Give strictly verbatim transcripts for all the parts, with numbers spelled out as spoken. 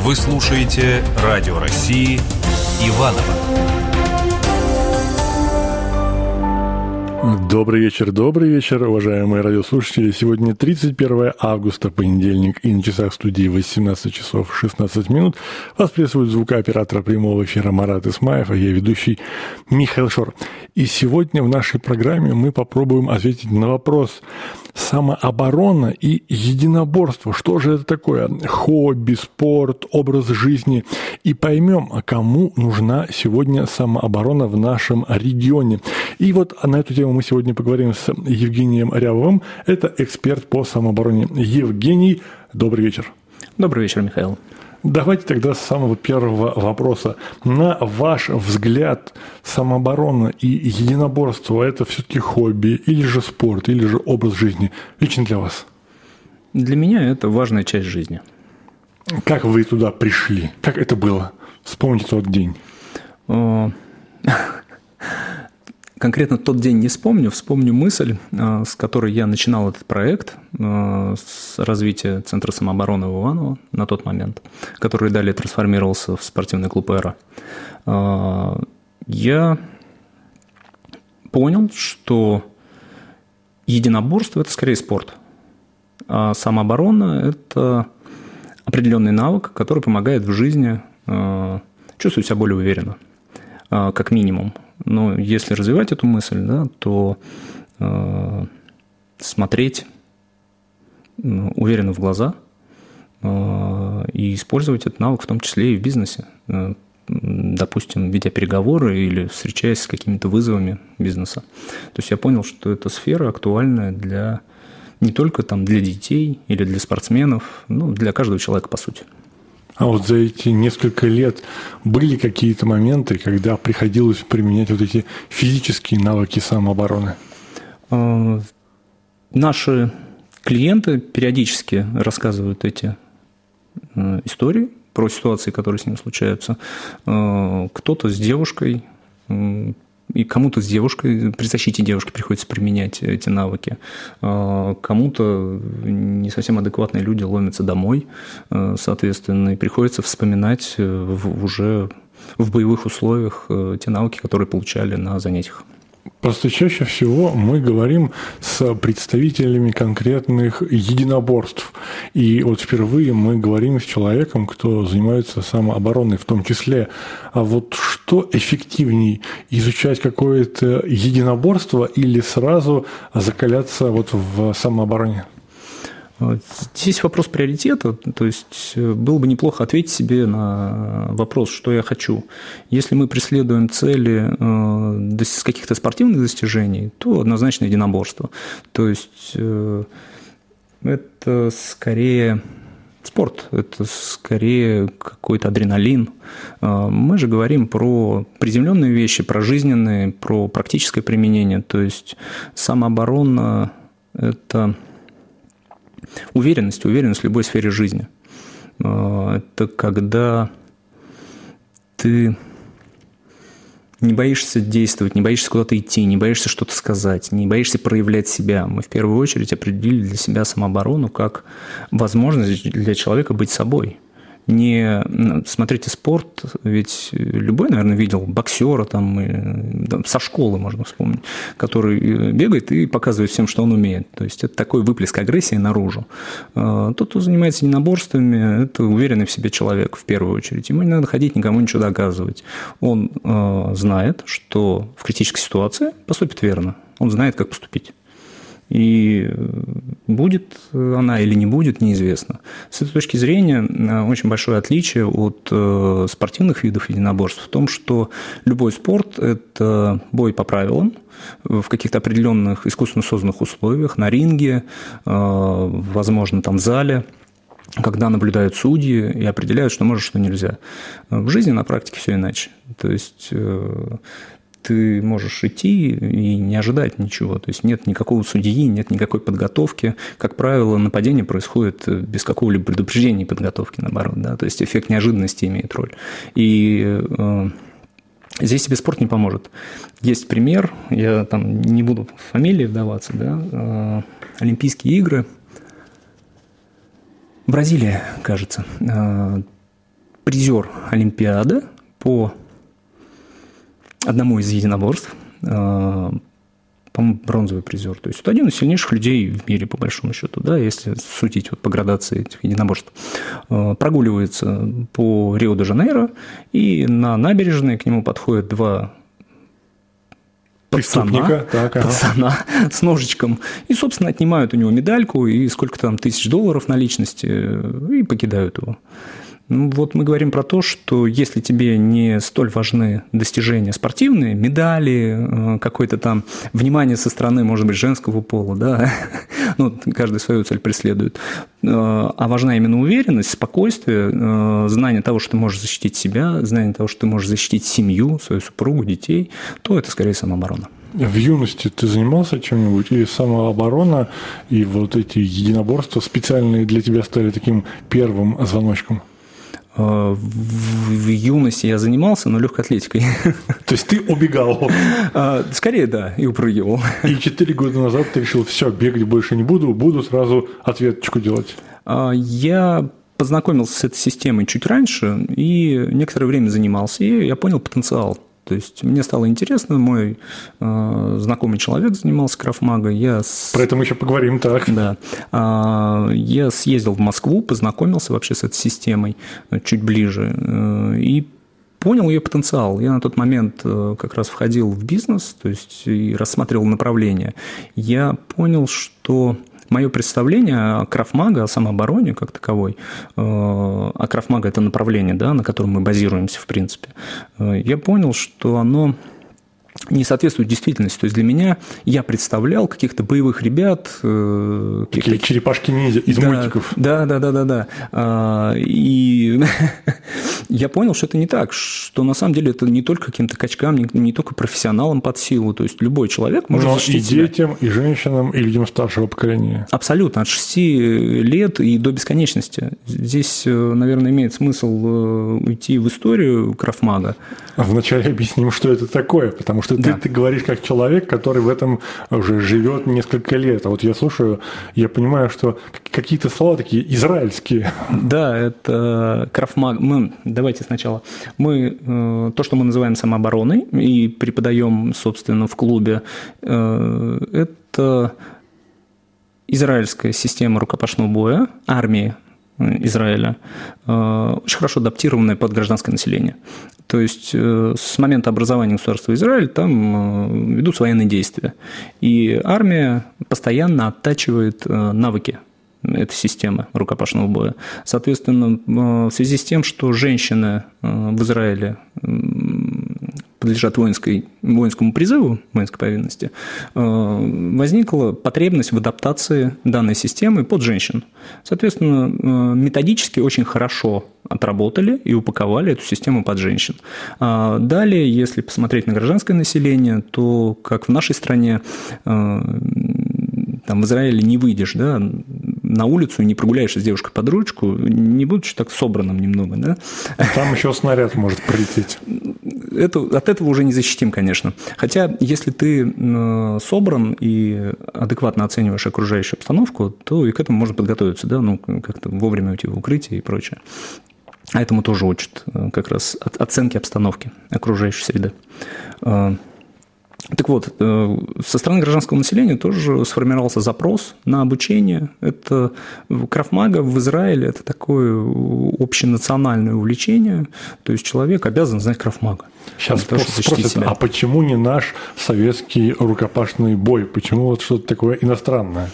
Вы слушаете Радио России Иваново. Добрый вечер, добрый вечер, уважаемые радиослушатели. Сегодня тридцать первое августа, понедельник, и на часах студии восемнадцать часов шестнадцать минут. Вас приветствует звукооператор прямого эфира Марат Исмаев, а я ведущий Михаил Шор. И сегодня в нашей программе мы попробуем ответить на вопрос: самооборона и единоборство. Что же это такое? Хобби, спорт, образ жизни. И поймем, кому нужна сегодня самооборона в нашем регионе. И вот на эту тему мы сегодня поговорим с Евгением Рябовым. Это эксперт по самообороне. Евгений, добрый вечер. Добрый вечер, Михаил. Давайте тогда с самого первого вопроса. На ваш взгляд, самооборона и единоборство – это все-таки хобби, или же спорт, или же образ жизни? Лично для вас? Для меня это важная часть жизни. Как вы туда пришли? Как это было? Вспомните тот день. Конкретно тот день не вспомню, вспомню мысль, с которой я начинал этот проект, с развития Центра самообороны в Иваново на тот момент, который далее трансформировался в спортивный клуб «Эра». Я понял, что единоборство – это скорее спорт, а самооборона – это определенный навык, который помогает в жизни чувствовать себя более уверенно, как минимум. Но если развивать эту мысль, да, то э, смотреть э, уверенно в глаза э, и использовать этот навык в том числе и в бизнесе. Э, допустим, ведя переговоры или встречаясь с какими-то вызовами бизнеса. То есть я понял, что эта сфера актуальна для, не только там, для детей или для спортсменов, но для каждого человека по сути. А вот за эти несколько лет были какие-то моменты, когда приходилось применять вот эти физические навыки самообороны? Наши клиенты периодически рассказывают эти истории про ситуации, которые с ним случаются. Кто-то с девушкой, и кому-то с девушкой, при защите девушки приходится применять эти навыки. Кому-то не совсем адекватные люди ломятся домой, соответственно, и приходится вспоминать в, уже в боевых условиях те навыки, которые получали на занятиях. Просто чаще всего мы говорим с представителями конкретных единоборств. И вот впервые мы говорим с человеком, кто занимается самообороной в том числе. А вот что эффективней, изучать какое-то единоборство или сразу закаляться вот в самообороне? Здесь вопрос приоритета, то есть было бы неплохо ответить себе на вопрос, что я хочу. Если мы преследуем цели с каких-то спортивных достижений, то однозначно единоборство. То есть это скорее спорт, это скорее какой-то адреналин. Мы же говорим про приземленные вещи, про жизненные, про практическое применение. То есть самооборона – это уверенность, уверенность в любой сфере жизни. Это когда ты не боишься действовать, не боишься куда-то идти, не боишься что-то сказать, не боишься проявлять себя. Мы в первую очередь определили для себя самооборону как возможность для человека быть собой. Не смотрите спорт, ведь любой, наверное, видел боксера там, со школы можно вспомнить, который бегает и показывает всем, что он умеет. То есть это такой выплеск агрессии наружу. Тот, кто занимается единоборствами, это уверенный в себе человек в первую очередь. Ему не надо ходить, никому ничего доказывать. Он знает, что в критической ситуации поступит верно. Он знает, как поступить. И будет она или не будет, неизвестно. С этой точки зрения очень большое отличие от спортивных видов единоборств в том, что любой спорт – это бой по правилам в каких-то определенных искусственно созданных условиях, на ринге, возможно, там в зале, когда наблюдают судьи и определяют, что можно, что нельзя. В жизни на практике все иначе. То есть ты можешь идти и не ожидать ничего. То есть нет никакого судьи, нет никакой подготовки. Как правило, нападение происходит без какого-либо предупреждения и подготовки, наоборот. Да? То есть эффект неожиданности имеет роль. И э, здесь тебе спорт не поможет. Есть пример, я там не буду в фамилии вдаваться, да? э, Олимпийские игры. Бразилия, кажется. призер Олимпиады по одному из единоборств, по-моему, бронзовый призер. То есть, это один из сильнейших людей в мире, по большому счету, да, если судить вот по градации этих единоборств. Прогуливается по Рио-де-Жанейро, и на набережной к нему подходят два пацана, так, ага. пацана с ножичком, и, собственно, отнимают у него медальку и сколько там тысяч долларов наличности, и покидают его. Ну, вот мы говорим про то, что если тебе не столь важны достижения спортивные, медали, какое-то там внимание со стороны, может быть, женского пола, да, ну, каждый свою цель преследует, а важна именно уверенность, спокойствие, знание того, что ты можешь защитить себя, знание того, что ты можешь защитить семью, свою супругу, детей, то это скорее самооборона. В юности ты занимался чем-нибудь, или самооборона и вот эти единоборства специальные для тебя стали таким первым звоночком? В юности я занимался, но легкой атлетикой. То есть ты убегал? Скорее, да, и упрыгивал. И четыре года назад ты решил, все, бегать больше не буду, буду сразу ответочку делать. Я познакомился с этой системой чуть раньше и некоторое время занимался, и я понял потенциал. То есть мне стало интересно, мой э, знакомый человек занимался краф-магой. Я с... Про это мы еще поговорим, так. Да. Э, я съездил в Москву, познакомился вообще с этой системой чуть ближе э, и понял ее потенциал. Я на тот момент э, как раз входил в бизнес, то есть и рассматривал направления. Я понял, что мое представление о краф-мага, о самообороне как таковой, а краф-мага – это направление, да, на котором мы базируемся, в принципе, я понял, что оно не соответствует действительности. То есть для меня я представлял каких-то боевых ребят. Такие черепашки-ниндзя из да, мультиков. Да, да, да, да, да. И я понял, что это не так, что на самом деле это не только каким-то качкам, не, не только профессионалам под силу. То есть любой человек может защитить себя. Но и детям, и женщинам, и людям старшего поколения. Абсолютно. От шести лет и до бесконечности. Здесь, наверное, имеет смысл уйти в историю краф-мага. Вначале объясним, что это такое, потому что Да. ты, ты говоришь как человек, который в этом уже живет несколько лет. А вот я слушаю, я понимаю, что какие-то слова такие израильские. Да, это краф-маг. Мы, давайте сначала. Мы то, что мы называем самообороной и преподаем, собственно, в клубе, это израильская система рукопашного боя, армии Израиля, очень хорошо адаптированная под гражданское население. То есть с момента образования государства Израиль там ведутся военные действия. И армия постоянно оттачивает навыки этой системы рукопашного боя. Соответственно, в связи с тем, что женщины в Израиле подлежат воинской, воинскому призыву, воинской повинности, возникла потребность в адаптации данной системы под женщин. Соответственно, методически очень хорошо отработали и упаковали эту систему под женщин. Далее, если посмотреть на гражданское население, то, как в нашей стране, там в Израиле не выйдешь, да, на улицу, не прогуляешься с девушкой под ручку, не будучи так собранным немного, да. Там еще снаряд может прилететь. Это, от этого уже не защитим, конечно. Хотя, если ты собран и адекватно оцениваешь окружающую обстановку, то и к этому можно подготовиться, да, ну, как-то вовремя уйти в укрытие и прочее. А этому тоже учат как раз оценки обстановки окружающей среды. Так вот, со стороны гражданского населения тоже сформировался запрос на обучение. Это краф-мага в Израиле – это такое общенациональное увлечение. То есть человек обязан знать краф-мага. Сейчас спросят, а почему не наш советский рукопашный бой? Почему вот что-то такое иностранное?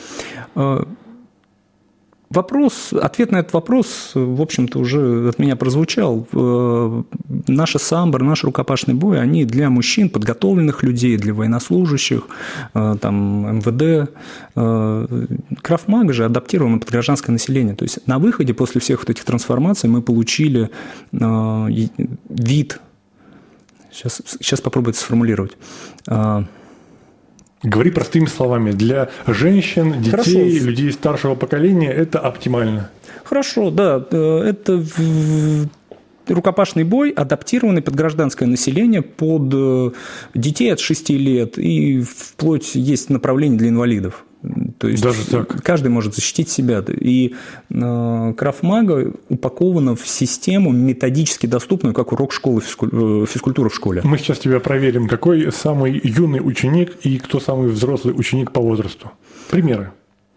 Вопрос, ответ на этот вопрос, в общем-то, уже от меня прозвучал. Наша самбо, наш рукопашный бой, они для мужчин, подготовленных людей, для военнослужащих, там, эм вэ дэ. Краф-мага же адаптирован под гражданское население. То есть на выходе после всех вот этих трансформаций мы получили вид. Сейчас, сейчас попробую это сформулировать. Говори простыми словами. Для женщин, детей, Хорошо. людей старшего поколения это оптимально. Хорошо, да. Это рукопашный бой, адаптированный под гражданское население, под детей от шести лет, и вплоть есть направление для инвалидов. То То есть даже так? Каждый может защитить себя. И э, Крав-мага упакована в систему методически доступную, как урок школы физкультуры в школе. Мы сейчас тебя проверим, какой самый юный ученик и кто самый взрослый ученик по возрасту. Примеры.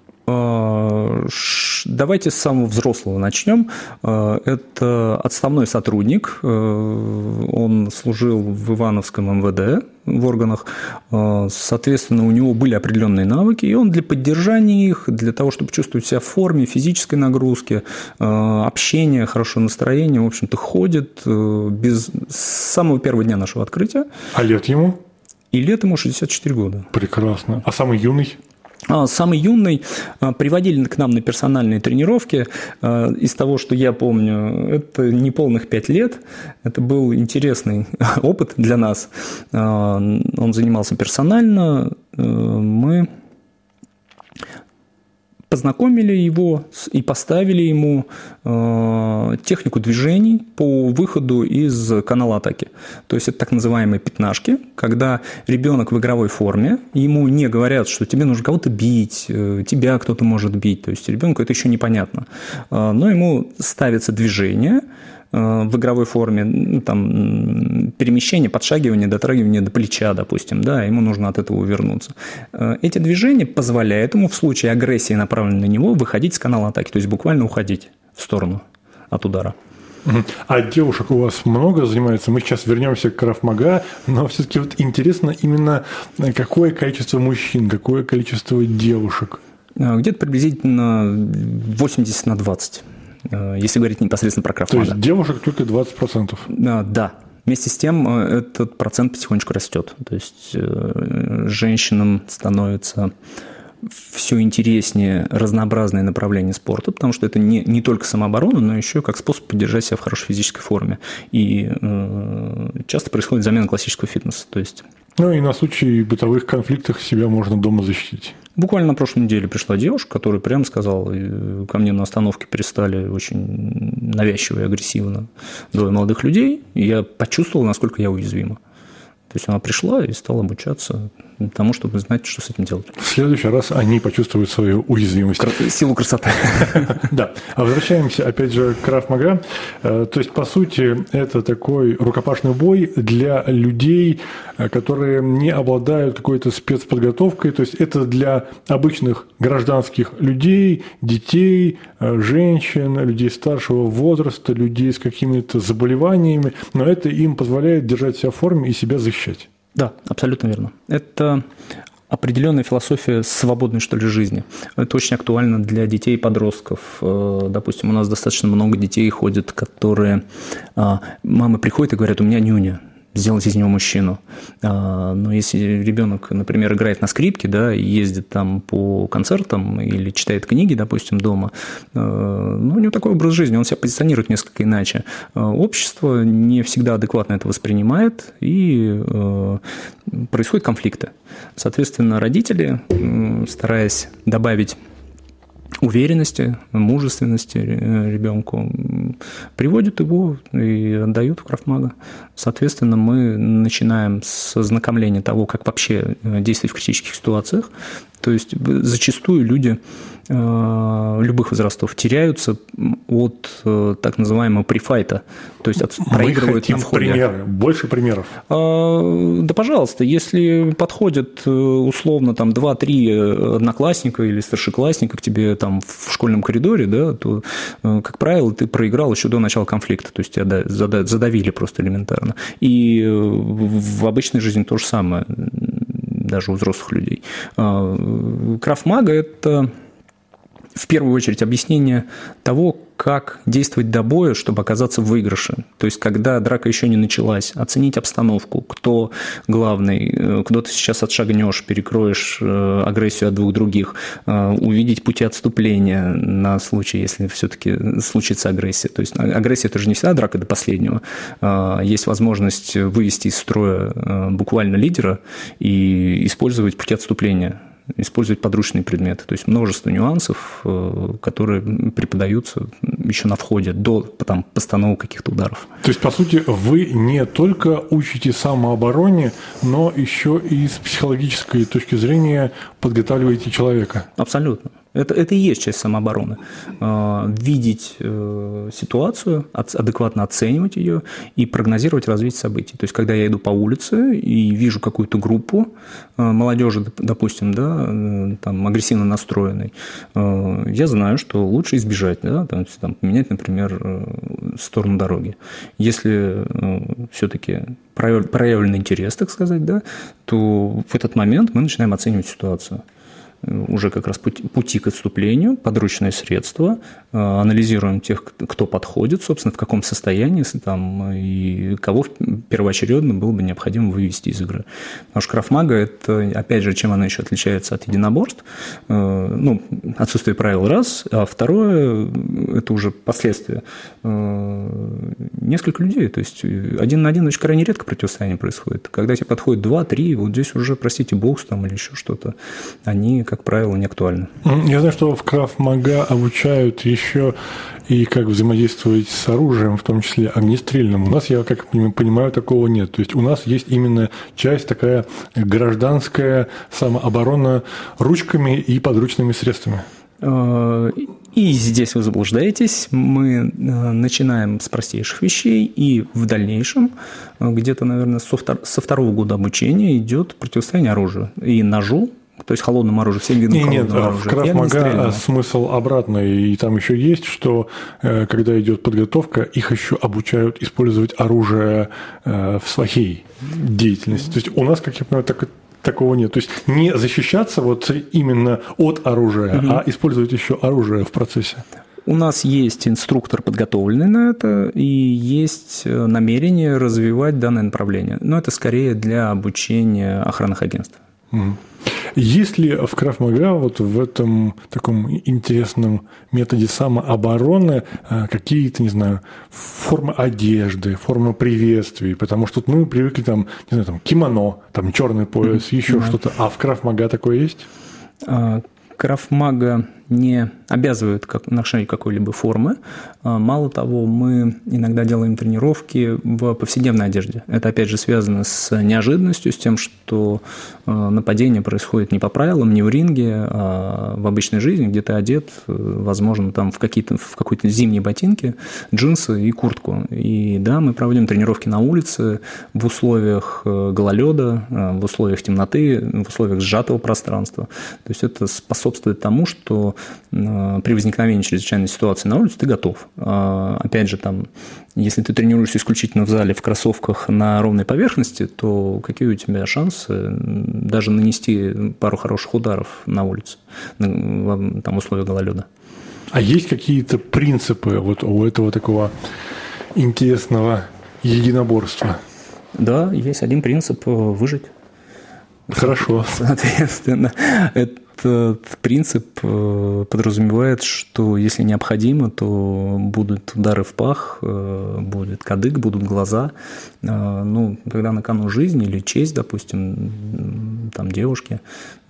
Давайте с самого взрослого начнем. Это отставной сотрудник. Он служил в Ивановском эм вэ дэ в органах. Соответственно, у него были определенные навыки, и он для поддержания их, для того, чтобы чувствовать себя в форме, физической нагрузки, общения, хорошего настроения, в общем-то, ходит без... с самого первого дня нашего открытия. А лет ему? И лет ему шестьдесят четыре года. Прекрасно. А самый юный? Самый юный приводили к нам на персональные тренировки. Из того, что я помню, это неполных пять лет. Это был интересный опыт для нас. Он занимался персонально. Мы познакомили его и поставили ему технику движений по выходу из канала атаки. То есть это так называемые пятнашки, когда ребенок в игровой форме, ему не говорят, что тебе нужно кого-то бить, тебя кто-то может бить. То есть ребенку это еще непонятно. Но ему ставится движение в игровой форме, ну, там, перемещение, подшагивание, дотрагивание до плеча, допустим, да, ему нужно от этого увернуться. Эти движения позволяют ему в случае агрессии, направленной на него, выходить с канала атаки, то есть буквально уходить в сторону от удара. А девушек у вас много занимается? Мы сейчас вернемся к Крав-мага, но все-таки вот интересно именно какое количество мужчин, какое количество девушек? Где-то приблизительно восемьдесят на двадцать. Если говорить непосредственно про Крав-мага. То есть девушек только двадцать процентов? Да. Вместе с тем этот процент потихонечку растет. То есть женщинам становится все интереснее разнообразные направления спорта, потому что это не, не только самооборона, но еще как способ поддержать себя в хорошей физической форме. И э, часто происходит замена классического фитнеса. То есть... Ну и на случай бытовых конфликтов себя можно дома защитить. Буквально на прошлой неделе пришла девушка, которая прямо сказала, ко мне на остановке перестали очень навязчиво и агрессивно двое молодых людей, и я почувствовал, насколько я уязвима. То есть она пришла и стала обучаться тому, чтобы знать, что с этим делать. В следующий раз они почувствуют свою уязвимость. Силу красоты. Да. А возвращаемся, опять же, к Крав-мага. То есть, по сути, это такой рукопашный бой для людей, которые не обладают какой-то спецподготовкой. То есть, это для обычных гражданских людей, детей, женщин, людей старшего возраста, людей с какими-то заболеваниями. Но это им позволяет держать себя в форме и себя защищать. Да, абсолютно верно. Это определенная философия свободной, что ли, жизни. Это очень актуально для детей и подростков. Допустим, у нас достаточно много детей ходит, которые... Мамы приходят и говорят, у меня нюня. Сделать из него мужчину. Но если ребенок, например, играет на скрипке, да, и ездит там по концертам или читает книги, допустим, дома, ну, у него такой образ жизни, он себя позиционирует несколько иначе. Общество не всегда адекватно это воспринимает, и происходят конфликты. Соответственно, родители, стараясь добавить уверенности, мужественности ребенку, приводят его и отдают в Крав-мага. Соответственно, мы начинаем с ознакомления того, как вообще действовать в критических ситуациях. То есть зачастую люди любых возрастов теряются от так называемого префайта, то есть от, проигрывают на входе. Примеры, больше примеров. А, да, пожалуйста, если подходят условно там два-три одноклассника или старшеклассника к тебе там в школьном коридоре, да, то, как правило, ты проиграл еще до начала конфликта, то есть тебя задавили просто элементарно. И в обычной жизни то же самое, даже у взрослых людей. Крав-мага – это в первую очередь объяснение того, как действовать до боя, чтобы оказаться в выигрыше. То есть, когда драка еще не началась, оценить обстановку, кто главный, куда ты сейчас отшагнешь, перекроешь агрессию от двух других, увидеть пути отступления на случай, если все-таки случится агрессия. То есть, агрессия – это же не всегда драка до последнего. Есть возможность вывести из строя буквально лидера и использовать пути отступления. использовать подручные предметы. То есть множество нюансов, которые преподаются еще на входе, до там, постановок каких-то ударов. То есть, по сути, вы не только учите самообороне, но еще и с психологической точки зрения подготавливаете человека. Абсолютно. Это, это и есть часть самообороны. Видеть ситуацию, адекватно оценивать ее и прогнозировать развитие событий. То есть, когда я иду по улице и вижу какую-то группу молодежи, допустим, да, там, агрессивно настроенной, я знаю, что лучше избежать, да, там, там, поменять, например, сторону дороги. Если все-таки проявлен интерес, так сказать, да, то в этот момент мы начинаем оценивать ситуацию. Уже как раз пути, пути к отступлению, подручные средства, анализируем тех, кто подходит, собственно, в каком состоянии там, и кого первоочередно было бы необходимо вывести из игры. Потому что Крав-Мага – это, опять же, чем она еще отличается от единоборств, ну, отсутствие правил раз, а второе – это уже последствия. Несколько людей, то есть один на один очень крайне редко противостояние происходит. Когда тебе подходит два-три, вот здесь уже, простите, бокс там или еще что-то, они, как правило, не актуальны. Я знаю, что в Крав-Мага обучают еще и как взаимодействовать с оружием, в том числе огнестрельным. У нас, я как понимаю, такого нет. То есть у нас есть именно часть такая гражданская самооборона ручками и подручными средствами. И здесь вы заблуждаетесь. Мы начинаем с простейших вещей, и в дальнейшем, где-то, наверное, со второго года обучения идет противостояние оружию и ножу, то есть холодному оружию, всем видам холодного нет, оружия. В Крав-Мага смысл обратный, и там еще есть, что когда идет подготовка, их еще обучают использовать оружие в своей деятельности. То есть у нас, как я понимаю, так такого нет. То есть не защищаться вот именно от оружия, угу. а использовать еще оружие в процессе. У нас есть инструктор, подготовленный на это, и есть намерение развивать данное направление. Но это скорее для обучения охранных агентств. Угу. Есть ли в Крав-Мага вот в этом таком интересном методе самообороны какие-то, не знаю, формы одежды, формы приветствий? Потому что тут мы привыкли там, не знаю, там кимоно, там черный пояс, mm-hmm. еще mm-hmm. что-то. А в Крав-Мага такое есть? Крав-Мага не обязывает как, ношение какой-либо формы. Мало того, мы иногда делаем тренировки в повседневной одежде. Это, опять же, связано с неожиданностью, с тем, что нападение происходит не по правилам, не в ринге, а в обычной жизни, где ты одет, возможно, там в, какие-то, в какой-то зимние ботинки, джинсы и куртку. И да, мы проводим тренировки на улице в условиях гололеда, в условиях темноты, в условиях сжатого пространства. То есть это способствует тому, что при возникновении чрезвычайной ситуации на улице ты готов. Опять же, там, если ты тренируешься исключительно в зале в кроссовках на ровной поверхности, то какие у тебя шансы даже нанести пару хороших ударов на улице, в там, условиях гололеда? А есть какие-то принципы вот у этого такого интересного единоборства? Да, есть один принцип – выжить. Хорошо. Соответственно, это Этот принцип подразумевает, что если необходимо, то будут удары в пах, будет кадык, будут глаза. Ну, когда на кону жизнь или честь, допустим, там, девушки,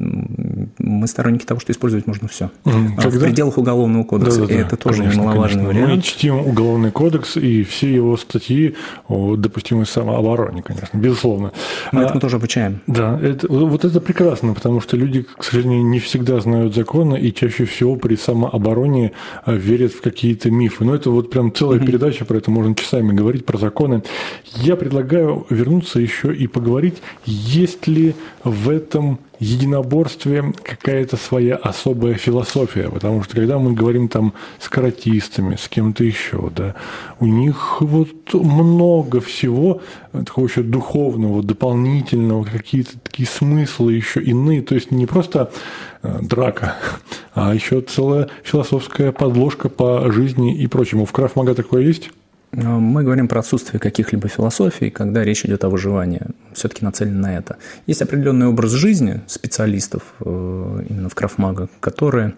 мы сторонники того, что использовать можно все. Когда... В пределах Уголовного кодекса. Да, да, да. Это тоже конечно, немаловажный конечно. вариант. Мы чтим Уголовный кодекс и все его статьи о допустимой самообороне, конечно, безусловно. Мы а, этому тоже обучаем. Да, это, вот это прекрасно, потому что люди, к сожалению, не всегда знают законы и чаще всего при самообороне верят в какие-то мифы. Но это вот прям целая mm-hmm. передача, про это можно часами говорить, про законы. Я предлагаю вернуться еще и поговорить, есть ли в этом единоборстве какая-то своя особая философия, потому что когда мы говорим там с каратистами, с кем-то еще, да, у них вот много всего такого еще духовного, дополнительного, какие-то такие смыслы еще иные, то есть не просто драка, а еще целая философская подложка по жизни и прочему. В Крав-Мага такое есть? Мы говорим про отсутствие каких-либо философий, когда речь идет о выживании. Все-таки нацелено на это. Есть определенный образ жизни специалистов именно в Крав-Мага, которые,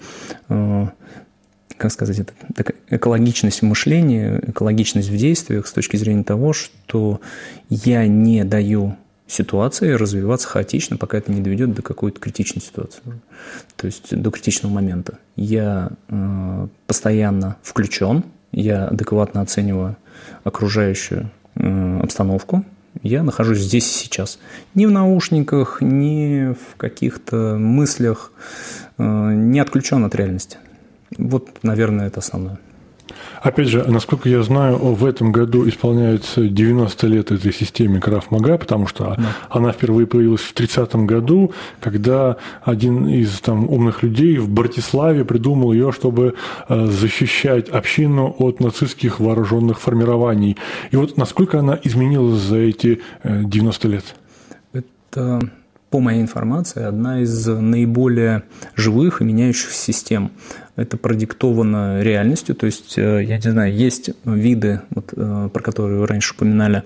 как сказать, это экологичность в мышлении, экологичность в действиях с точки зрения того, что я не даю ситуации развиваться хаотично, пока это не доведет до какой-то критичной ситуации, то есть до критичного момента. Я э, постоянно включен, я адекватно оцениваю окружающую э, обстановку, я нахожусь здесь и сейчас. Ни в наушниках, ни в каких-то мыслях, э, не отключен от реальности. Вот, наверное, это основное. Опять же, насколько я знаю, в этом году исполняется девяносто лет этой системе Крав Мага, потому что да. она впервые появилась в тридцатом году, когда один из там, умных людей в Братиславе придумал ее, чтобы защищать общину от нацистских вооруженных формирований. И вот насколько она изменилась за эти девяносто лет? Это, по моей информации, одна из наиболее живых и меняющихся систем. Это продиктовано реальностью, то есть, я не знаю, есть виды, вот, про которые вы раньше упоминали,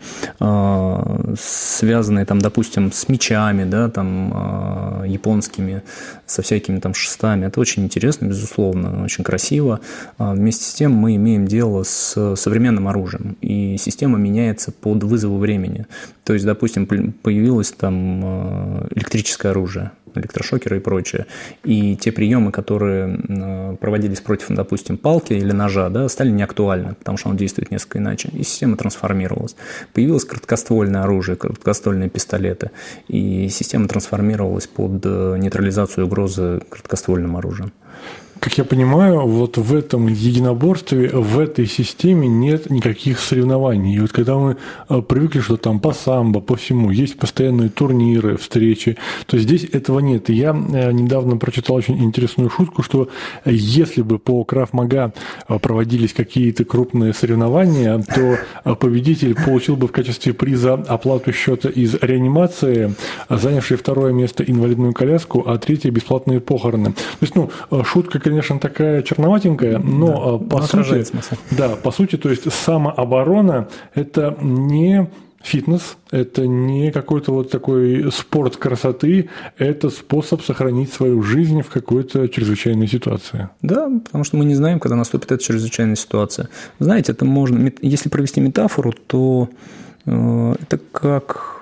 связанные, там, допустим, с мечами, да, там, японскими, со всякими там шестами. Это очень интересно, безусловно, очень красиво. Вместе с тем мы имеем дело с современным оружием, и система меняется под вызовы времени. То есть, допустим, появилось там электрическое оружие, электрошокеры и прочее. И те приемы, которые проводились против, допустим, палки или ножа, да, стали неактуальны, потому что он действует несколько иначе. И система трансформировалась. Появилось короткоствольное оружие, короткоствольные пистолеты. И система трансформировалась под нейтрализацию угрозы короткоствольным оружием. Как я понимаю, вот в этом единоборстве, в этой системе нет никаких соревнований. И вот когда мы привыкли, что там по самбо, по всему, есть постоянные турниры, встречи, то здесь этого нет. И я недавно прочитал очень интересную шутку, что если бы по Крав Мага проводились какие-то крупные соревнования, то победитель получил бы в качестве приза оплату счета из реанимации, занявший второе место инвалидную коляску, а третье – бесплатные похороны. То есть, ну, шутка, конечно, такая черноватенькая, но да, по сути, да, по сути, то есть самооборона – это не фитнес, это не какой-то вот такой спорт красоты, это способ сохранить свою жизнь в какой-то чрезвычайной ситуации. Да, потому что мы не знаем, когда наступит эта чрезвычайная ситуация. Знаете, это можно, если провести метафору, то это как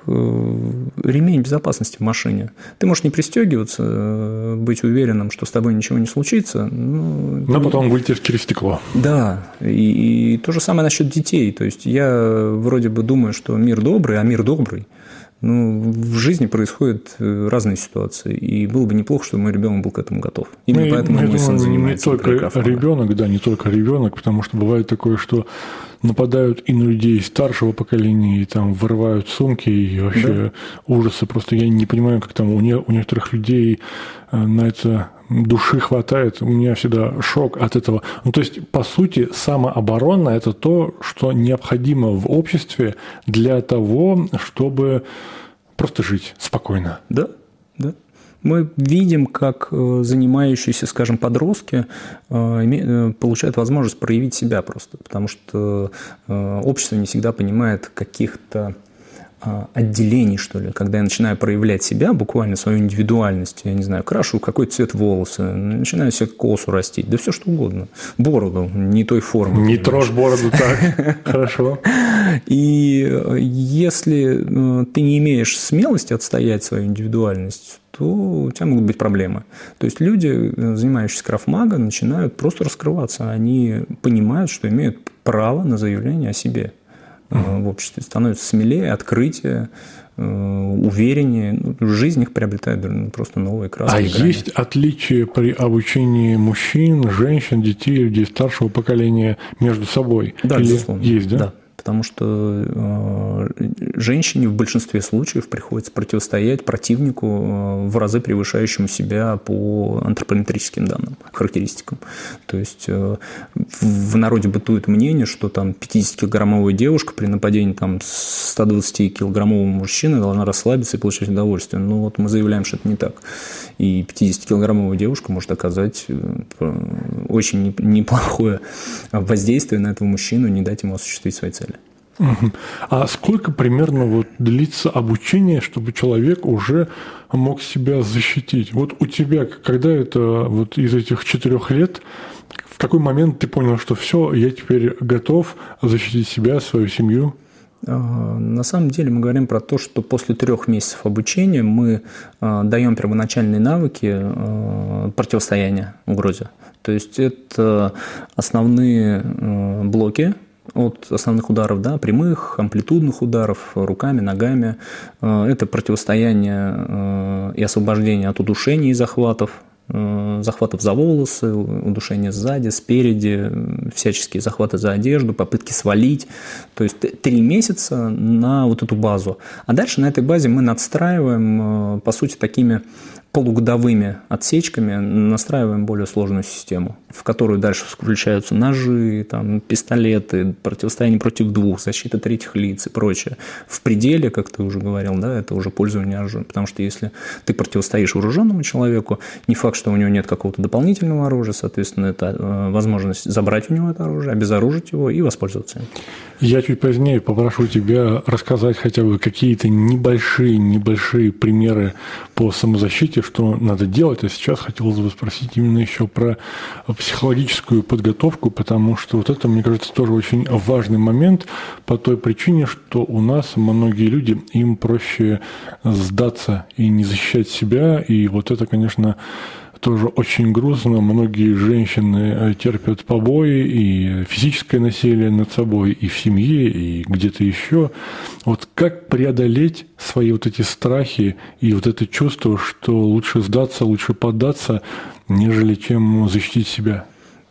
ремень безопасности в машине. Ты можешь не пристегиваться, быть уверенным, что с тобой ничего не случится. Но, но потом не... вылетишь через стекло. Да, и, и то же самое насчет детей. То есть я вроде бы думаю, что мир добрый, а мир добрый. Ну, в жизни происходят разные ситуации, и было бы неплохо, чтобы мой ребенок был к этому готов. Именно ну, поэтому мой думаю, сын занимается. Не только ребенок, да, не только ребенок, потому что бывает такое, что нападают и на людей старшего поколения, и там вырывают сумки, и вообще да. ужасы. Просто я не понимаю, как там у, не, у некоторых людей на это души хватает. У меня всегда шок от этого. Ну, то есть, по сути, самооборона – это то, что необходимо в обществе для того, чтобы просто жить спокойно. Да, да. Мы видим, как занимающиеся, скажем, подростки получают возможность проявить себя просто, потому что общество не всегда понимает каких-то отделений, что ли, когда я начинаю проявлять себя, буквально свою индивидуальность, я не знаю, крашу какой-то цвет волосы, начинаю себе косу растить, да все что угодно, бороду не той формы. Не трожь бороду так, хорошо. И если ты не имеешь смелости отстоять свою индивидуальность, то у тебя могут быть проблемы. То есть люди, занимающиеся Крав Мага, начинают просто раскрываться, они понимают, что имеют право на заявление о себе в обществе, становятся смелее, открытие, увереннее. Жизнь их приобретает просто новые краски. А есть отличия при обучении мужчин, женщин, детей, людей старшего поколения между собой? Да, Или безусловно. Есть, да? Да. Потому что э, женщине в большинстве случаев приходится противостоять противнику э, в разы превышающему себя по антропометрическим данным, характеристикам. То есть э, в народе бытует мнение, что там пятидесятикилограммовая девушка при нападении там, сто двадцатикилограммового мужчины должна расслабиться и получать удовольствие. Но вот мы заявляем, что это не так. И пятидесятикилограммовая девушка может оказать очень неплохое воздействие на этого мужчину и не дать ему осуществить свои цели. А сколько примерно вот длится обучение, чтобы человек уже мог себя защитить? Вот у тебя, когда это вот из этих четырех лет, в какой момент ты понял, что все, я теперь готов защитить себя, свою семью? На самом деле мы говорим про то, что после трех месяцев обучения мы даем первоначальные навыки противостояния угрозе. То есть это основные блоки от основных ударов, да, прямых, амплитудных ударов руками, ногами. Это противостояние и освобождение от удушений и захватов, захватов за волосы, удушения сзади, спереди, всяческие захваты за одежду, попытки свалить. То есть три месяца на вот эту базу. А дальше на этой базе мы надстраиваем, по сути, такими полугодовыми отсечками настраиваем более сложную систему, в которую дальше включаются ножи, там, пистолеты, противостояние против двух, защита третьих лиц и прочее. В пределе, как ты уже говорил, да, это уже пользование оружием. Потому что если ты противостоишь вооруженному человеку, не факт, что у него нет какого-то дополнительного оружия, соответственно, это возможность забрать у него это оружие, обезоружить его и воспользоваться им. Я чуть позднее попрошу тебя рассказать хотя бы какие-то небольшие, небольшие примеры по самозащите, что надо делать. А сейчас хотелось бы спросить именно еще про психологическую подготовку, потому что вот это, мне кажется, тоже очень важный момент по той причине, что у нас многие люди, им проще сдаться и не защищать себя, и вот это, конечно, тоже очень грустно. Многие женщины терпят побои и физическое насилие над собой и в семье, и где-то еще. Вот как преодолеть свои вот эти страхи и вот это чувство, что лучше сдаться, лучше поддаться, нежели чем защитить себя?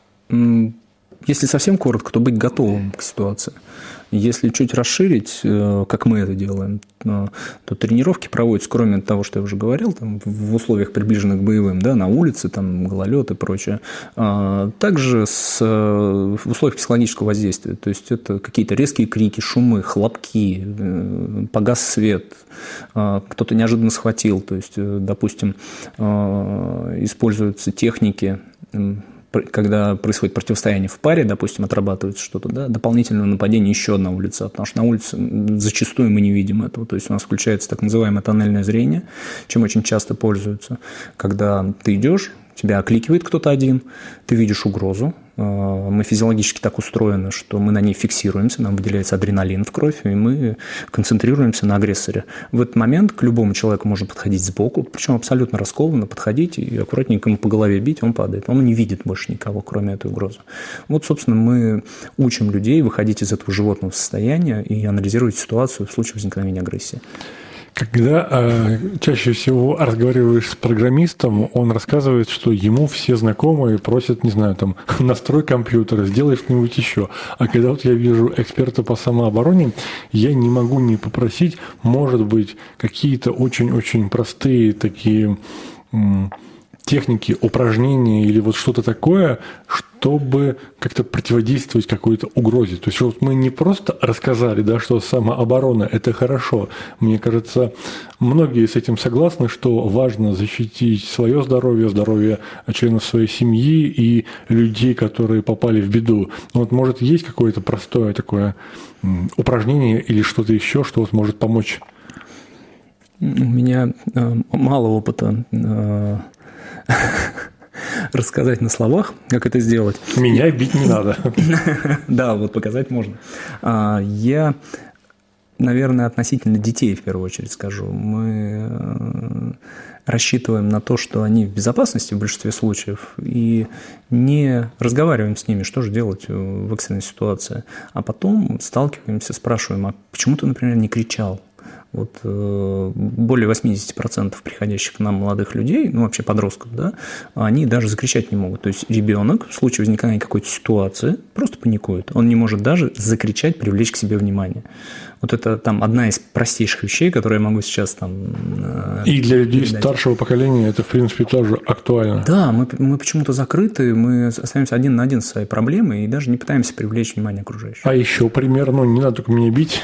Если совсем коротко, то быть готовым к ситуации. Если чуть расширить, как мы это делаем, то тренировки проводятся, кроме того, что я уже говорил, там, в условиях, приближенных к боевым, да, на улице, там, гололед и прочее, также с, в условиях психологического воздействия. То есть это какие-то резкие крики, шумы, хлопки, погас свет, кто-то неожиданно схватил. То есть, допустим, используются техники, когда происходит противостояние в паре, допустим, отрабатывается что-то, да, дополнительное нападение еще одного лица, потому что на улице зачастую мы не видим этого, то есть у нас включается так называемое тоннельное зрение, чем очень часто пользуются, когда ты идешь, тебя окликивает кто-то один, ты видишь угрозу, мы физиологически так устроены, что мы на ней фиксируемся, нам выделяется адреналин в кровь, и мы концентрируемся на агрессоре. В этот момент к любому человеку можно подходить сбоку, причем абсолютно раскованно подходить и аккуратненько ему по голове бить, он падает. Он не видит больше никого, кроме этой угрозы. Вот, собственно, мы учим людей выходить из этого животного состояния и анализировать ситуацию в случае возникновения агрессии. Когда э, чаще всего разговариваешь с программистом, он рассказывает, что ему все знакомые просят, не знаю, там, настрой компьютера, сделай что-нибудь еще. А когда вот я вижу эксперта по самообороне, я не могу не попросить, может быть, какие-то очень-очень простые такие м- техники, упражнения или вот что-то такое, чтобы как-то противодействовать какой-то угрозе. То есть вот мы не просто рассказали, да, что самооборона – это хорошо. Мне кажется, многие с этим согласны, что важно защитить свое здоровье, здоровье членов своей семьи и людей, которые попали в беду. Вот, может, есть какое-то простое такое упражнение или что-то еще, что вот может помочь? У меня э, мало опыта э, рассказать на словах, как это сделать. Меня бить не надо. Да, вот показать можно. Я, наверное, относительно детей в первую очередь скажу. Мы рассчитываем на то, что они в безопасности в большинстве случаев, и не разговариваем с ними, что же делать в экстренной ситуации. А потом сталкиваемся, спрашиваем, а почему ты, например, не кричал? Вот э, более восемьдесят процентов приходящих к нам молодых людей, ну вообще подростков, да, они даже закричать не могут. То есть ребенок в случае возникновения какой-то ситуации просто паникует. Он не может даже закричать, привлечь к себе внимание. Вот это там одна из простейших вещей, которые я могу сейчас там э, И для людей передать. Старшего поколения это, в принципе, тоже актуально. Да, мы, мы почему-то закрыты, мы остаемся один на один со своей проблемой и даже не пытаемся привлечь внимание окружающих. А еще пример, ну не надо только меня бить.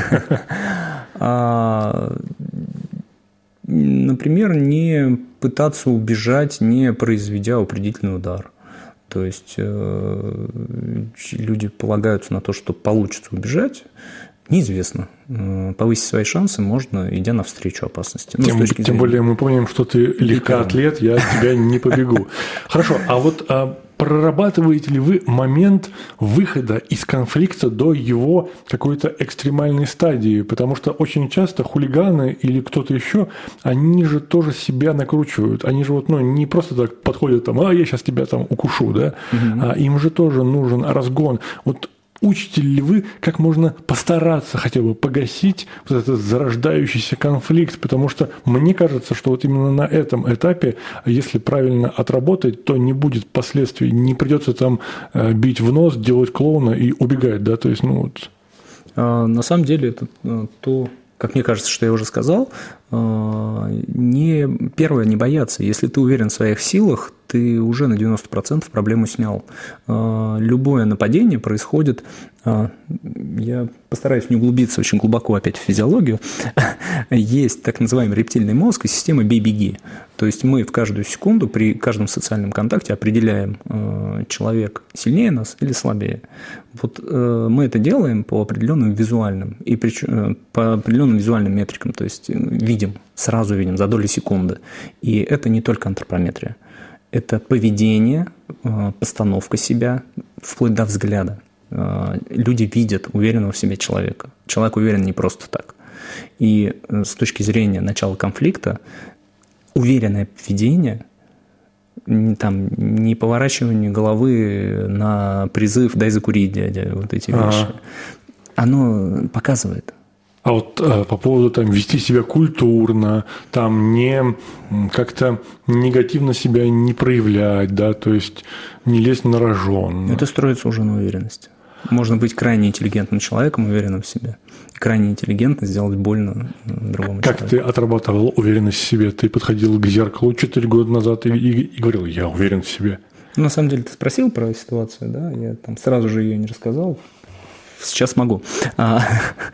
Например, не пытаться убежать, не произведя упредительный удар. То есть э, люди полагаются на то, что получится убежать. Неизвестно. Повысить свои шансы можно, идя навстречу опасности. Ну, тем тем более мы помним, что ты легкоатлет, я от тебя не побегу. Хорошо, а вот а прорабатываете ли вы момент выхода из конфликта до его какой-то экстремальной стадии? Потому что очень часто хулиганы или кто-то еще, они же тоже себя накручивают. Они же вот, ну, не просто так подходят, там, а я сейчас тебя там укушу, да? Угу. А им же тоже нужен разгон. Вот учите ли вы, как можно постараться хотя бы погасить вот этот зарождающийся конфликт? Потому что мне кажется, что вот именно на этом этапе, если правильно отработать, то не будет последствий, не придется там бить в нос, делать клоуна и убегать, да? То есть, ну вот. На самом деле это то, как мне кажется, что я уже сказал, не, первое, не бояться. Если ты уверен в своих силах, ты уже на девяносто процентов проблему снял. Любое нападение происходит, я постараюсь не углубиться очень глубоко опять в физиологию, есть так называемый рептильный мозг и система «бей-беги». То есть мы в каждую секунду при каждом социальном контакте определяем, человек сильнее нас или слабее. Вот мы это делаем по определенным визуальным, и причем, по определенным визуальным метрикам, то есть видим, сразу видим, за доли секунды. И это не только антропометрия. Это поведение, постановка себя, вплоть до взгляда. Люди видят уверенного в себе человека. Человек уверен не просто так. И с точки зрения начала конфликта, уверенное поведение, там, не поворачивание головы на призыв «дай закурить, дядя», вот эти вещи, А-а-а. оно показывает. А вот э, по поводу там вести себя культурно, там не как-то негативно себя не проявлять, да, то есть не лезть на рожон. Это строится уже на уверенности. Можно быть крайне интеллигентным человеком, уверенным в себе. Крайне интеллигентно сделать больно другому как человеку. Как ты отрабатывал уверенность в себе? Ты подходил к зеркалу четыре года назад и, и, и говорил, я уверен в себе. Ну, на самом деле, ты спросил про ситуацию, да, я там сразу же ее не рассказал. Сейчас могу. А,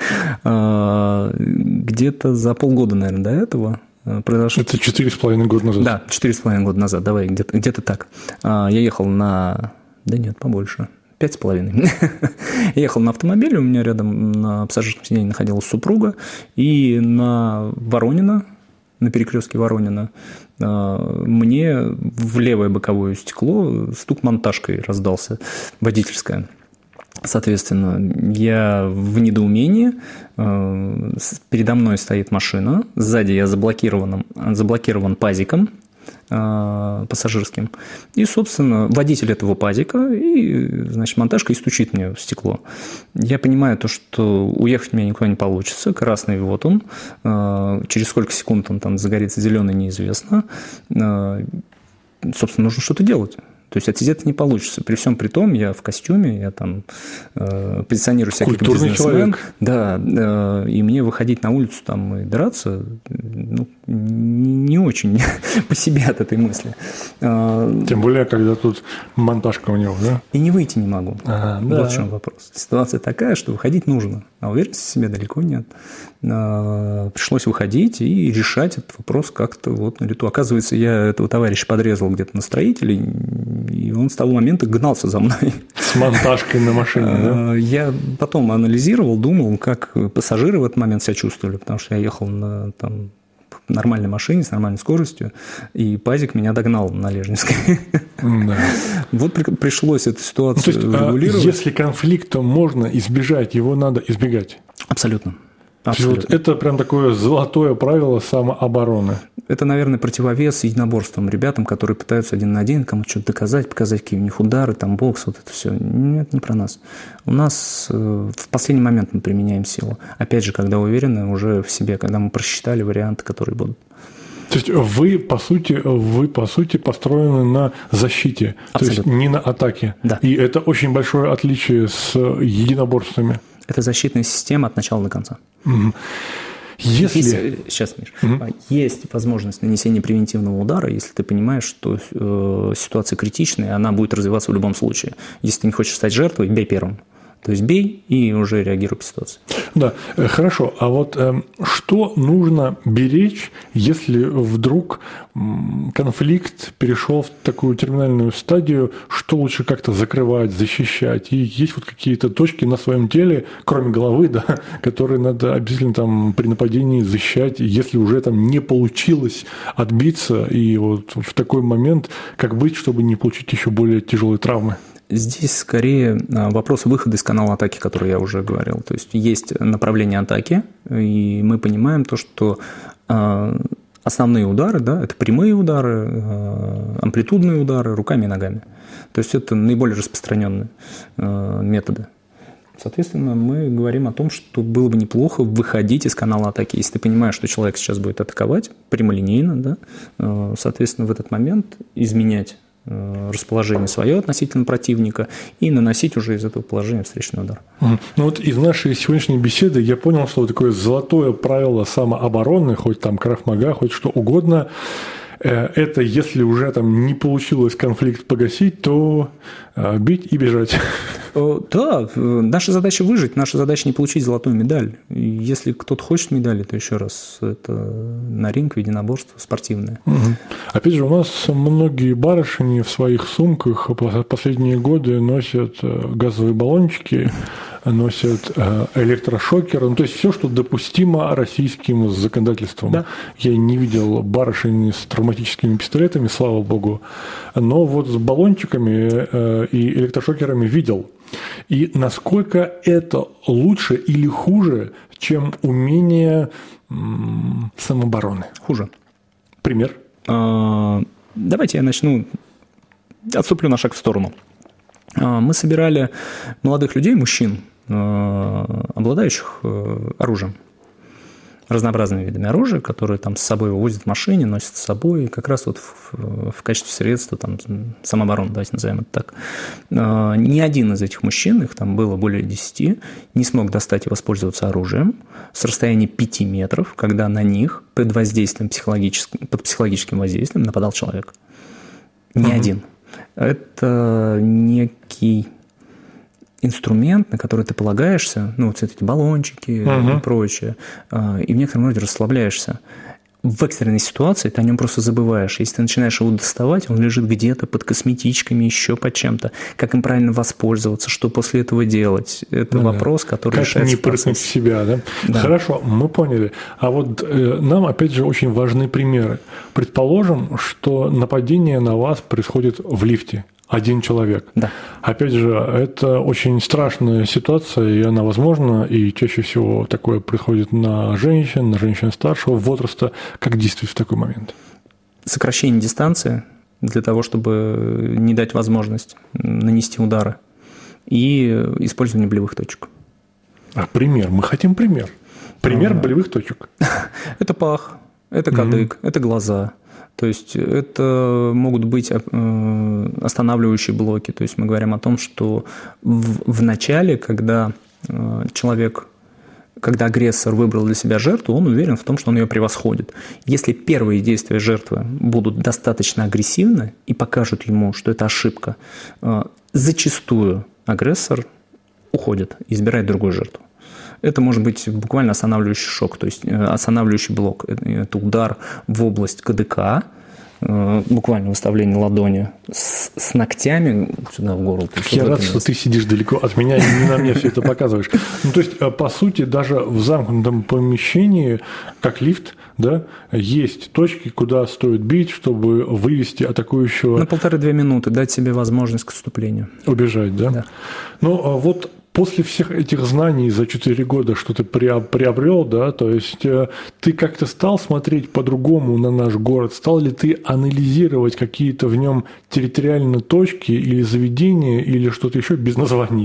а, где-то за полгода, наверное, до этого произошло... Это четыре с половиной года назад. Да, четыре с половиной года назад, давай, где-то, где-то так. А, я ехал на... Да нет, побольше. Пять с половиной. Я ехал на автомобиле, у меня рядом на пассажирском сиденье находилась супруга, и на Воронина, на перекрестке Воронина, мне в левое боковое стекло стук монтажкой раздался, водительское. Соответственно, я в недоумении, передо мной стоит машина, сзади я заблокирован, заблокирован пазиком пассажирским, и, собственно, водитель этого пазика, и, значит, монтажка и стучит мне в стекло. Я понимаю то, что уехать у меня никуда не получится, красный вот он, через сколько секунд он там загорится зеленый, неизвестно, собственно, нужно что-то делать. То есть отсидеться не получится. При всем при том, я в костюме, я там э, позиционирую себя как бизнесмен. Человек. Да, э, и мне выходить на улицу там и драться, ну, не, не очень по себе от этой мысли. Тем более, когда тут монтажка у него, да? И не выйти не могу. Ага, вот да. В чем вопрос. Ситуация такая, что выходить нужно, а уверенности в себе далеко нет. Пришлось выходить и решать этот вопрос как-то вот на лету. Оказывается, я этого товарища подрезал где-то на строителе, и он с того момента гнался за мной. С монтажкой на машине, да? Я потом анализировал, думал, как пассажиры в этот момент себя чувствовали, потому что я ехал на там, нормальной машине с нормальной скоростью, и пазик меня догнал на Лежневской. Да. Вот пришлось эту ситуацию ну, то есть, регулировать. Если конфликта можно избежать, его надо избегать? Абсолютно. Вот это прям такое золотое правило самообороны. Это, наверное, противовес единоборствам ребятам, которые пытаются один на один кому-то что-то доказать, показать, какие у них удары, там бокс, вот это все. Нет, не про нас. У нас в последний момент мы применяем силу. Опять же, когда уверены уже в себе, когда мы просчитали варианты, которые будут. То есть вы, по сути, вы, по сути, построены на защите, Абсолютно. То есть не на атаке. Да. И это очень большое отличие с единоборствами. Это защитная система от начала до конца. Угу. Если... Есть, сейчас, Миш, угу. есть возможность нанесения превентивного удара, если ты понимаешь, что э, ситуация критичная, она будет развиваться в любом случае. Если ты не хочешь стать жертвой, бей первым. То есть бей и уже реагируй по ситуации. Да, хорошо. А вот э, что нужно беречь, если вдруг конфликт перешел в такую терминальную стадию, что лучше как-то закрывать, защищать? И есть вот какие-то точки на своем теле, кроме головы, да, которые надо обязательно там при нападении защищать, если уже там не получилось отбиться, и вот в такой момент как быть, чтобы не получить еще более тяжелые травмы? Здесь скорее вопрос выхода из канала атаки, который я уже говорил. То есть есть направление атаки, и мы понимаем то, что основные удары, да, это прямые удары, амплитудные удары руками и ногами. То есть это наиболее распространенные методы. Соответственно, мы говорим о том, что было бы неплохо выходить из канала атаки. Если ты понимаешь, что человек сейчас будет атаковать прямолинейно, да, соответственно, в этот момент изменять расположение свое относительно противника и наносить уже из этого положения встречный удар. Ну вот из нашей сегодняшней беседы я понял, что вот такое золотое правило самообороны, хоть там крав-мага, хоть что угодно, это если уже там не получилось конфликт погасить, то бить и бежать. Да, наша задача выжить, наша задача не получить золотую медаль. Если кто-то хочет медали, то еще раз, это на ринг, единоборство спортивное. Угу. Опять же, у нас многие барышни в своих сумках последние годы носят газовые баллончики, носят электрошокеры, ну, то есть все, что допустимо российским законодательством. Да. Я не видел барышень с травматическими пистолетами, слава богу, но вот с баллончиками и электрошокерами видел. И насколько это лучше или хуже, чем умение самообороны? Хуже. Пример? Давайте я начну, отступлю на шаг в сторону. Мы собирали молодых людей, мужчин, обладающих оружием, разнообразными видами оружия, которые там с собой вывозят в машине, носят с собой, как раз вот в, в качестве средства там, самообороны, давайте назовем это так. Ни один из этих мужчин, их там было более десяти, не смог достать и воспользоваться оружием с расстояния пяти метров, когда на них под воздействием психологическим, под психологическим воздействием нападал человек. Ни угу. один. Это некий инструмент, на который ты полагаешься, ну, вот эти баллончики uh-huh. и прочее, и в некотором роде расслабляешься. В экстренной ситуации ты о нем просто забываешь. Если ты начинаешь его доставать, он лежит где-то под косметичками, еще под чем-то. Как им правильно воспользоваться, что после этого делать? Это ну, вопрос, который как решается не прыгнуть в себя, да? да? Хорошо, мы поняли. А вот э, нам, опять же, очень важны примеры. Предположим, что нападение на вас происходит в лифте. Один человек. Да. Опять же, это очень страшная ситуация, и она возможна, и чаще всего такое происходит на женщин, на женщин старшего возраста. Как действовать в такой момент? Сокращение дистанции для того, чтобы не дать возможность нанести удары, и использование болевых точек. А пример? Мы хотим пример. Пример а-а-а. болевых точек. Это пах, это кадык, mm-hmm. это глаза. То есть это могут быть останавливающие блоки. То есть мы говорим о том, что в, в начале, когда человек, когда агрессор выбрал для себя жертву, он уверен в том, что он ее превосходит. Если первые действия жертвы будут достаточно агрессивны и покажут ему, что это ошибка, зачастую агрессор уходит и избирает другую жертву. Это может быть буквально останавливающий шок, то есть останавливающий блок. Это удар в область КДК, буквально выставление ладони с, с ногтями сюда в горло. Я рад, что ты сидишь далеко от меня и не на мне все это показываешь. Ну, то есть, по сути, даже в замкнутом помещении, как лифт, да, есть точки, куда стоит бить, чтобы вывести атакующего. На полторы-две минуты дать себе возможность к отступлению. Убежать, да? Да. Ну, вот после всех этих знаний за четыре года, что ты приобрел, да, то есть ты как-то стал смотреть по-другому на наш город, стал ли ты анализировать какие-то в нем территориальные точки или заведения, или что-то еще без названий,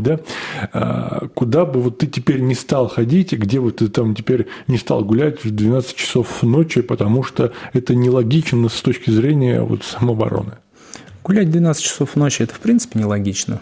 да, куда бы вот ты теперь не стал ходить, где бы ты там теперь не стал гулять в двенадцать часов ночи, потому что это нелогично с точки зрения вот самообороны. Гулять в двенадцать часов ночи – это, в принципе, нелогично.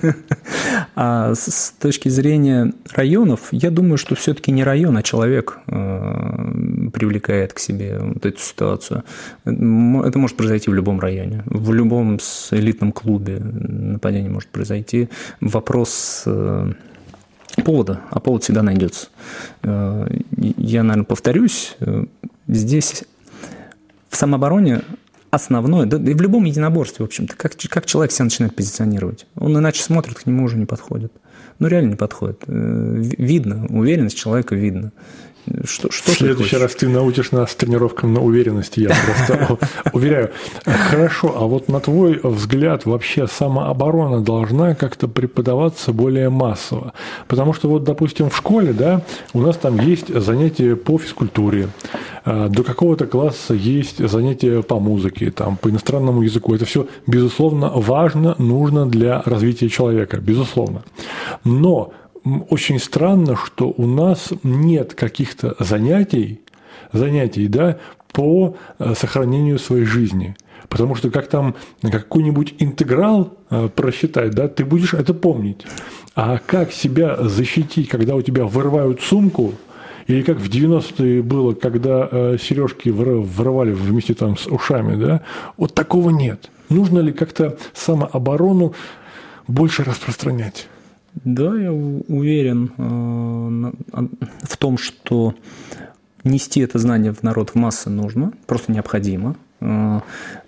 А с точки зрения районов, я думаю, что все-таки не район, а человек привлекает к себе вот эту ситуацию. Это может произойти в любом районе. В любом элитном клубе нападение может произойти. Вопрос повода, а повод всегда найдется. Я, наверное, повторюсь, здесь в самообороне основное, да и в любом единоборстве, в общем-то, как, как человек себя начинает позиционировать. Он иначе смотрит, к нему уже не подходит. Ну, реально не подходит. Видно, уверенность человека видно. Что, что в следующий раз ты научишь нас тренировкам на уверенности, я просто уверяю. Хорошо, а вот на твой взгляд вообще самооборона должна как-то преподаваться более массово? Потому что вот, допустим, в школе, да, у нас там есть занятия по физкультуре, до какого-то класса есть занятия по музыке, там, по иностранному языку. Это все, безусловно, важно, нужно для развития человека, безусловно. Но очень странно, что у нас нет каких-то занятий, занятий, да, по сохранению своей жизни. Потому что как там какой-нибудь интеграл просчитать, да, ты будешь это помнить. А как себя защитить, когда у тебя вырывают сумку, или как в девяностые было, когда сережки вырывали вместе там с ушами, да, вот такого нет. Нужно ли как-то самооборону больше распространять? Да, я уверен в том, что нести это знание в народ, в массы нужно, просто необходимо. В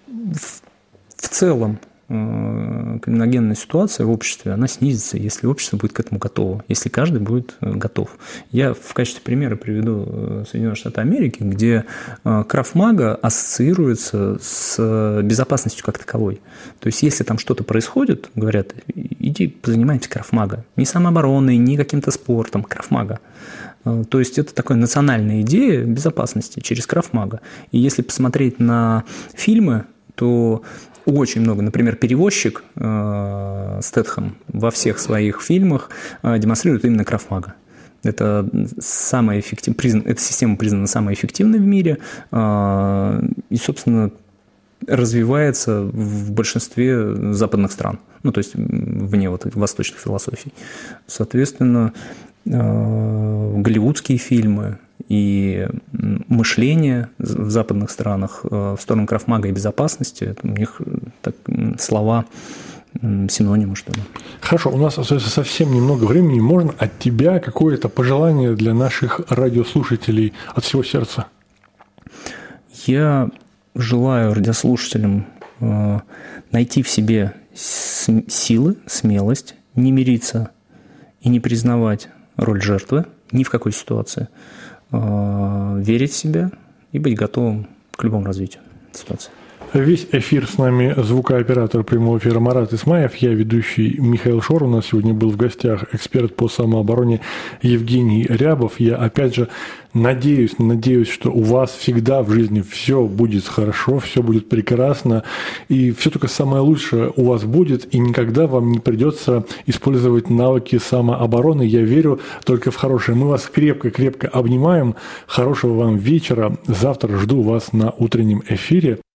целом криминогенная ситуация в обществе, она снизится, если общество будет к этому готово, если каждый будет готов. Я в качестве примера приведу Соединенные Штаты Америки, где Крав-Мага ассоциируется с безопасностью как таковой. То есть, если там что-то происходит, говорят, иди позанимайся Крав-Мага. Не самообороной, не каким-то спортом, Крав-Мага. То есть, это такая национальная идея безопасности через Крав-Мага. И если посмотреть на фильмы, то очень много, например, перевозчик э, Стэтхэм во всех своих фильмах э, демонстрирует именно Крав-Мага. Это, самая эффектив... Призна... Эта система признана самой эффективной в мире э, и, собственно, развивается в большинстве западных стран, ну, то есть вне вот восточных философий. Соответственно, э, голливудские фильмы и мышление в западных странах в сторону Крав-Мага и безопасности, это у них так, слова синонимы, что ли. Хорошо, у нас остается совсем немного времени. Можно от тебя какое-то пожелание для наших радиослушателей от всего сердца? Я желаю радиослушателям найти в себе силы, смелость, не мириться и не признавать роль жертвы ни в какой ситуации, верить в себя и быть готовым к любому развитию ситуации. Весь эфир с нами звукооператор прямого эфира Марат Исмаев, я ведущий Михаил Шор. У нас сегодня был в гостях эксперт по самообороне Евгений Рябов. Я опять же надеюсь, надеюсь, что у вас всегда в жизни все будет хорошо, все будет прекрасно, и все только самое лучшее у вас будет, и никогда вам не придется использовать навыки самообороны. Я верю только в хорошее. Мы вас крепко-крепко обнимаем. Хорошего вам вечера. Завтра жду вас на утреннем эфире.